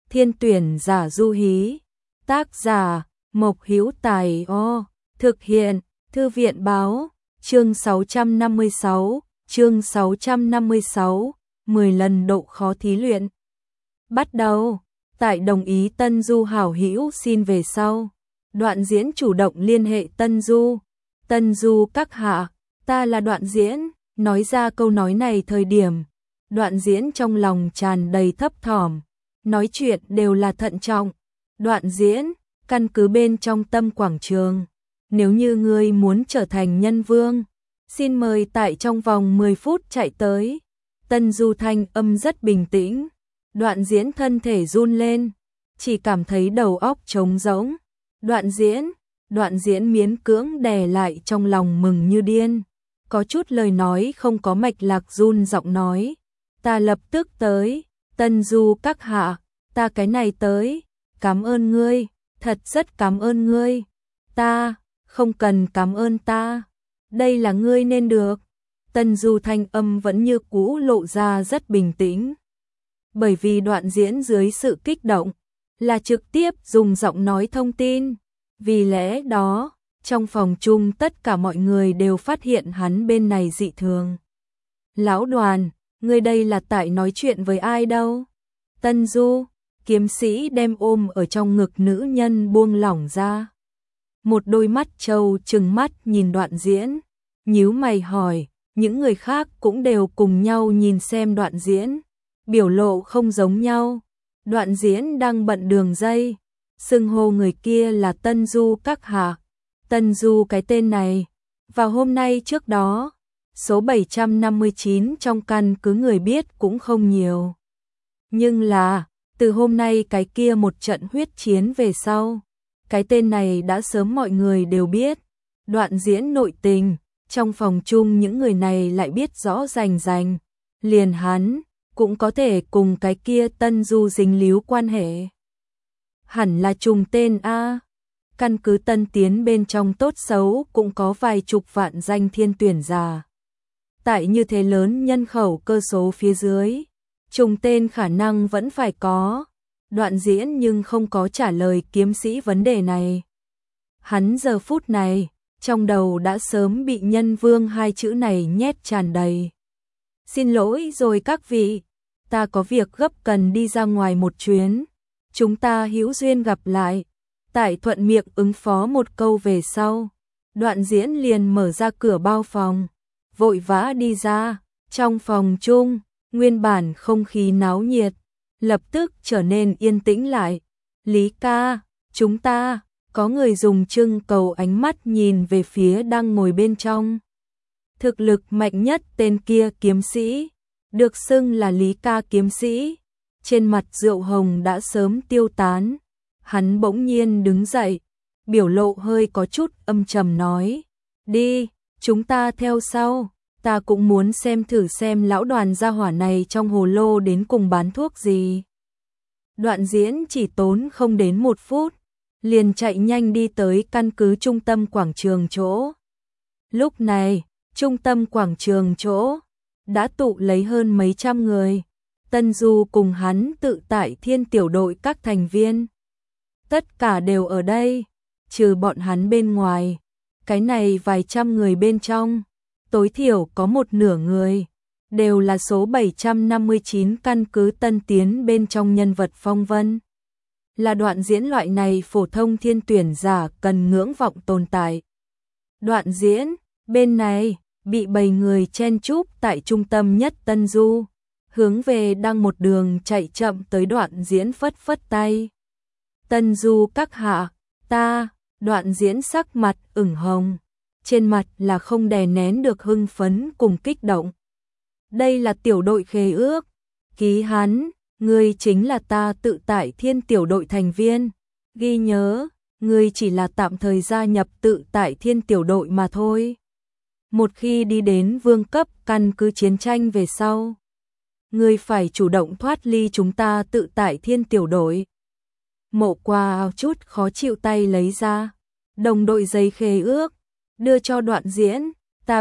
Thiên tuyển giả Du Hí. Tác giả Mộc Hữu Tài. Thực hiện Thư viện báo. Chương 656, chương 656, 10 lần độ khó thí luyện. Bắt đầu, tại đồng ý Tân Du hảo hữu xin về sau. Đoạn Diễn chủ động liên hệ Tân Du. Tân Du các hạ, ta là Đoạn Diễn. Nói ra câu nói này thời điểm, Đoạn Diễn trong lòng tràn đầy thấp thỏm. Nói chuyện đều là thận trọng. Đoạn Diễn, căn cứ bên trong Tâm quảng trường. Nếu như ngươi muốn trở thành nhân vương, xin mời tại trong vòng 10 phút chạy tới. Tân Du thanh âm rất bình tĩnh. Đoạn Diễn thân thể run lên, chỉ cảm thấy đầu óc trống rỗng. Đoạn Diễn miễn cưỡng đè lại trong lòng mừng như điên. Có chút lời nói không có mạch lạc, run giọng nói. Ta lập tức tới. Tân Du các hạ, ta cái này tới. Cảm ơn ngươi, thật rất cảm ơn ngươi. Ta, không cần cảm ơn ta. Đây là ngươi nên được. Tân Du thanh âm vẫn như cũ lộ ra rất bình tĩnh. Bởi vì Đoạn Diễn dưới sự kích động, là trực tiếp dùng giọng nói thông tin. Vì lẽ đó, trong phòng chung tất cả mọi người đều phát hiện hắn bên này dị thường. Lão Đoàn, ngươi đây là tại nói chuyện với ai đâu? Tân Du, kiếm sĩ đem ôm ở trong ngực nữ nhân buông lỏng ra. Một đôi mắt trâu trừng mắt nhìn Đoạn Diễn, nhíu mày hỏi, những người khác cũng đều cùng nhau nhìn xem Đoạn Diễn, biểu lộ không giống nhau. Đoạn Diễn đang bận đường dây, xưng hô người kia là Tân Du các hạ. Tân Du cái tên này, vào hôm nay trước đó, số 759 trong căn cứ người biết cũng không nhiều. Nhưng là, từ hôm nay cái kia một trận huyết chiến về sau, cái tên này đã sớm mọi người đều biết. Đoạn Diễn nội tình, trong phòng chung những người này lại biết rõ rành rành. Liền hắn, cũng có thể cùng cái kia Tân Du dính líu quan hệ. Hẳn là trùng tên A. Căn cứ Tân Tiến bên trong tốt xấu cũng có vài chục vạn danh thiên tuyển giả. Tại như thế lớn nhân khẩu cơ số phía dưới, trùng tên khả năng vẫn phải có. Đoạn Diễn nhưng không có trả lời kiếm sĩ vấn đề này. Hắn giờ phút này, trong đầu đã sớm bị nhân vương hai chữ này nhét tràn đầy. Xin lỗi rồi các vị, ta có việc gấp cần đi ra ngoài một chuyến. Chúng ta hữu duyên gặp lại. Tại thuận miệng ứng phó một câu về sau, Đoạn Diễn liền mở ra cửa bao phòng, vội vã đi ra. Trong phòng chung, nguyên bản không khí náo nhiệt, lập tức trở nên yên tĩnh lại. Lý ca, chúng ta, có người dùng trưng cầu ánh mắt nhìn về phía đang ngồi bên trong. Thực lực mạnh nhất tên kia kiếm sĩ, được xưng là Lý ca kiếm sĩ. Trên mặt rượu hồng đã sớm tiêu tán. Hắn bỗng nhiên đứng dậy, biểu lộ hơi có chút âm trầm nói. Đi, chúng ta theo sau, ta cũng muốn xem thử xem lão Đoàn gia hỏa này trong hồ lô đến cùng bán thuốc gì. Đoạn Diễn chỉ tốn không đến 1 phút, liền chạy nhanh đi tới căn cứ trung tâm quảng trường chỗ. Lúc này, trung tâm quảng trường chỗ, đã tụ lấy hơn mấy trăm người. Tân Du cùng hắn tự tại thiên tiểu đội các thành viên. Tất cả đều ở đây, trừ bọn hắn bên ngoài. Cái này vài trăm người bên trong, tối thiểu có một nửa người, đều là số 759 căn cứ Tân Tiến bên trong nhân vật phong vân. Là Đoạn Diễn loại này phổ thông thiên tuyển giả cần ngưỡng vọng tồn tại. Đoạn Diễn, bên này, bị bầy người chen chúc tại trung tâm nhất Tân Du. Hướng về đang một đường chạy chậm tới Đoạn Diễn phất phất tay. Tân Du các hạ, ta. Đoạn Diễn sắc mặt ửng hồng, trên mặt là không đè nén được hưng phấn cùng kích động. Đây là tiểu đội khế ước, ký hắn, ngươi chính là ta tự tại thiên tiểu đội thành viên. Ghi nhớ, ngươi chỉ là tạm thời gia nhập tự tại thiên tiểu đội mà thôi. Một khi đi đến vương cấp căn cứ chiến tranh về sau, ngươi phải chủ động thoát ly chúng ta tự tại thiên tiểu đội. Mộ Qua chút khó chịu tay lấy ra đồng đội giấy khế ước, đưa cho Đoạn Diễn.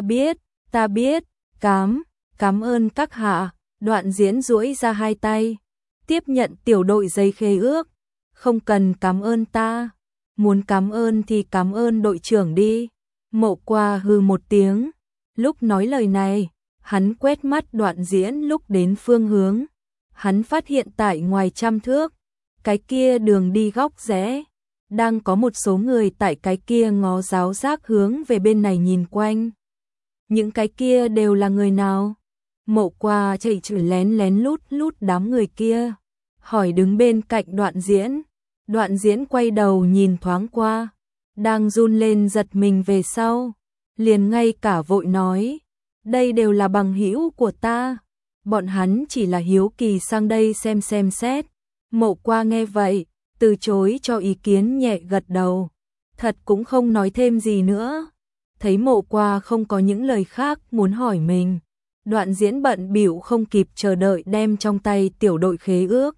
Ta biết, cảm ơn các hạ. Đoạn Diễn duỗi ra hai tay, tiếp nhận tiểu đội giấy khế ước. Không cần cảm ơn ta, muốn cảm ơn thì cảm ơn đội trưởng đi. Mộ Qua hừ một tiếng, lúc nói lời này, hắn quét mắt Đoạn Diễn lúc đến phương hướng. Hắn phát hiện tại ngoài 100 thước, cái kia đường đi góc rẽ, đang có một số người tại cái kia ngó giáo giác hướng về bên này nhìn quanh. Những cái kia đều là người nào? Mộ Qua chạy chửi lén lén lút lút đám người kia, hỏi đứng bên cạnh Đoạn Diễn. Đoạn Diễn quay đầu nhìn thoáng qua, đang run lên giật mình về sau, liền ngay cả vội nói, đây đều là bằng hữu của ta, bọn hắn chỉ là hiếu kỳ sang đây xem xét. Mộ Qua nghe vậy, từ chối cho ý kiến, nhẹ gật đầu, thật cũng không nói thêm gì nữa. Thấy Mộ Qua không có những lời khác muốn hỏi mình, Đoạn Diễn bận bịu không kịp chờ đợi đem trong tay tiểu đội khế ước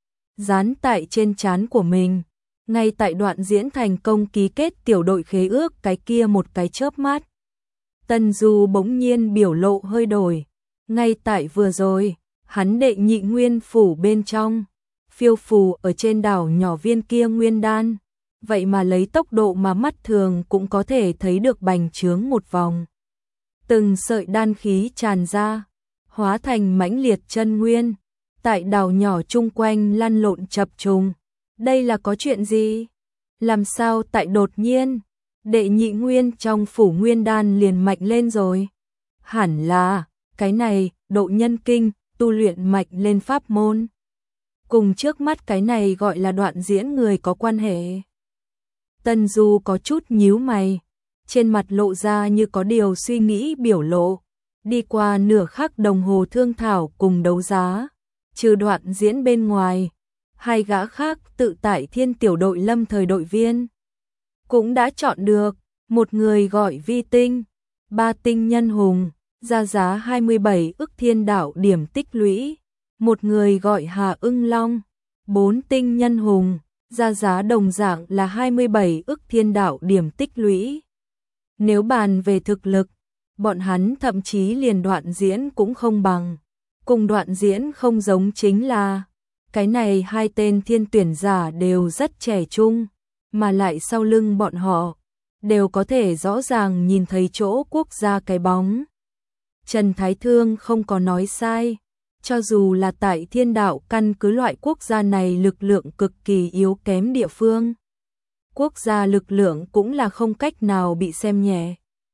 dán tại trên trán của mình. Ngay tại Đoạn Diễn thành công ký kết tiểu đội khế ước cái kia một cái chớp mắt, Tân Du bỗng nhiên biểu lộ hơi đổi. Ngay tại vừa rồi, hắn đệ nhị nguyên phủ bên trong, phiêu phù ở trên đảo nhỏ viên kia nguyên đan, vậy mà lấy tốc độ mà mắt thường cũng có thể thấy được bành trướng một vòng. Từng sợi đan khí tràn ra, hóa thành mãnh liệt chân nguyên, tại đảo nhỏ chung quanh lăn lộn chập trùng. Đây là có chuyện gì? Làm sao tại đột nhiên, đệ nhị nguyên trong phủ nguyên đan liền mạnh lên rồi? Hẳn là, cái này, độ nhân kinh, tu luyện mạnh lên pháp môn. Cùng trước mắt cái này gọi là Đoạn Diễn người có quan hệ. Tân Du có chút nhíu mày, trên mặt lộ ra như có điều suy nghĩ biểu lộ. Đi qua nửa khắc đồng hồ thương thảo cùng đấu giá, trừ Đoạn Diễn bên ngoài, hai gã khác tự tại Thiên tiểu đội lâm thời đội viên cũng đã chọn được. Một người gọi Vi Tinh, 3 tinh nhân hùng, ra giá 27 ức thiên đạo điểm tích lũy. Một người gọi Hà Ưng Long, 4 tinh nhân hùng, ra giá đồng dạng là 27 ức thiên đạo điểm tích lũy. Nếu bàn về thực lực, bọn hắn thậm chí liền Đoạn Diễn cũng không bằng. Cùng Đoạn Diễn không giống chính là, cái này hai tên thiên tuyển giả đều rất trẻ trung, mà lại sau lưng bọn họ, đều có thể rõ ràng nhìn thấy chỗ quốc gia cái bóng. Trần Thái Thương không có nói sai, cho dù là tại Thiên đạo căn cứ loại quốc gia này lực lượng cực kỳ yếu kém địa phương, quốc gia lực lượng cũng là không cách nào bị xem nhẹ.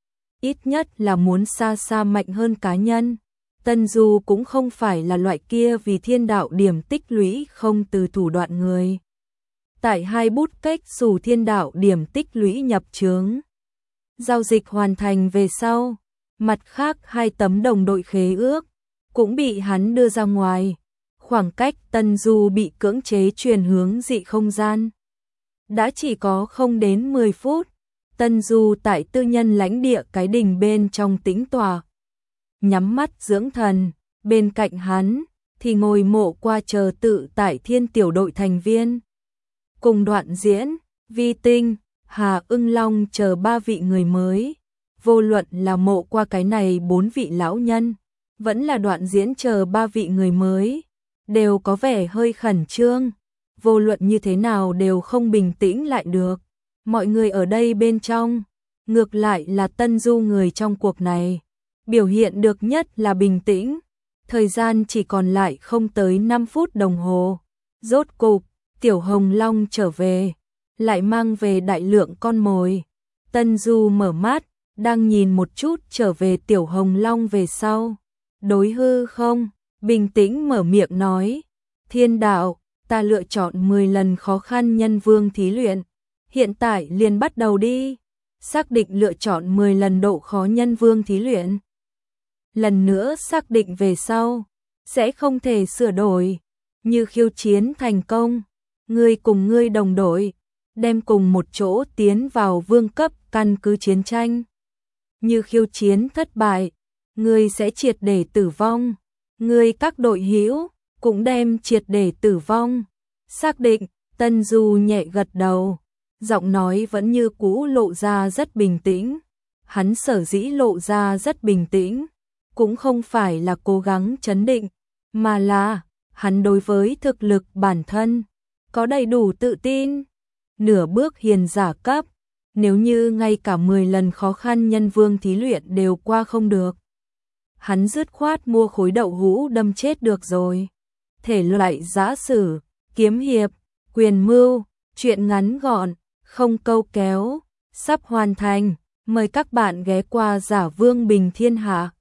Ít nhất là muốn xa xa mạnh hơn cá nhân. Tân Du cũng không phải là loại kia vì thiên đạo điểm tích lũy không từ thủ đoạn người. Tại hai bút cách xù thiên đạo điểm tích lũy nhập trướng. Giao dịch hoàn thành về sau, mặt khác hai tấm đồng đội khế ước cũng bị hắn đưa ra ngoài. Khoảng cách Tân Du bị cưỡng chế truyền hướng dị không gian đã chỉ có không đến 10 phút. Tân Du tại tư nhân lãnh địa cái đình bên trong tĩnh tọa, nhắm mắt dưỡng thần, bên cạnh hắn thì ngồi Mộ Qua chờ tự tại Thiên tiểu đội thành viên. Cùng Đoạn Diễn, Vi Tinh, Hà Ưng Long chờ 3 vị người mới. Vô luận là Mộ Qua cái này 4 vị lão nhân, vẫn là Đoạn Diễn chờ 3 vị người mới, đều có vẻ hơi khẩn trương. Vô luận như thế nào đều không bình tĩnh lại được. Mọi người ở đây bên trong, ngược lại là Tân Du người trong cuộc này, biểu hiện được nhất là bình tĩnh. Thời gian chỉ còn lại không tới 5 phút đồng hồ. Rốt cục, Tiểu Hồng Long trở về, lại mang về đại lượng con mồi. Tân Du mở mắt, đang nhìn một chút trở về Tiểu Hồng Long về sau. Đối hư không, bình tĩnh mở miệng nói, Thiên đạo, ta lựa chọn 10 lần khó khăn nhân vương thí luyện. Hiện tại liền bắt đầu đi. Xác định lựa chọn 10 lần độ khó nhân vương thí luyện. Lần nữa xác định về sau, sẽ không thể sửa đổi. Như khiêu chiến thành công, ngươi cùng ngươi đồng đội, đem cùng một chỗ tiến vào vương cấp căn cứ chiến tranh. Như khiêu chiến thất bại, ngươi sẽ triệt để tử vong. Ngươi các đội hữu cũng đem triệt để tử vong. Xác định, Tân Du nhẹ gật đầu, giọng nói vẫn như cũ lộ ra rất bình tĩnh. Hắn sở dĩ lộ ra rất bình tĩnh, cũng không phải là cố gắng trấn định, mà là Hắn đối với thực lực bản thân có đầy đủ tự tin. Nửa bước hiền giả cấp, nếu như ngay cả 10 lần khó khăn nhân vương thí luyện đều qua không được, hắn dứt khoát mua khối đậu hũ đâm chết được rồi. Thể loại giã sử, kiếm hiệp, quyền mưu, truyện ngắn gọn, không câu kéo, sắp hoàn thành. Mời các bạn ghé qua Giả Vương Bình Thiên Hạ.